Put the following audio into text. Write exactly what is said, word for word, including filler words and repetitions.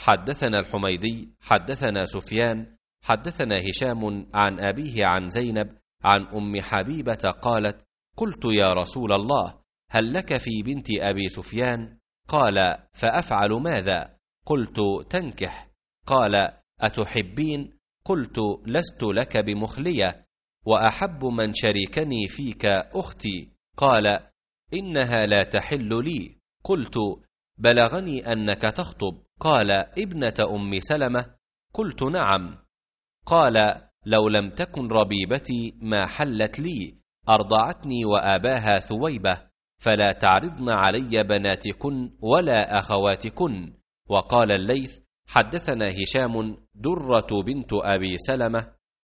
حدثنا الحميدي حدثنا سفيان حدثنا هشام عن أبيه عن زينب عن أم حبيبة قالت: قلت يا رسول الله هل لك في بنت أبي سفيان؟ قال: فأفعل ماذا؟ قلت: تنكح. قال: أتحبين؟ قلت: لست لك بمخلية، وأحب من شركني فيك أختي. قال: إنها لا تحل لي. قلت: بلغني أنك تخطب. قال: ابنة أم سلمة. قلت: نعم. قال: لو لم تكن ربيبتي ما حلت لي، أرضعتني وآباها ثويبة، فلا تعرضن علي بناتكن ولا أخواتكن. وقال الليث: حدثنا هشام درة بنت أبي سلمة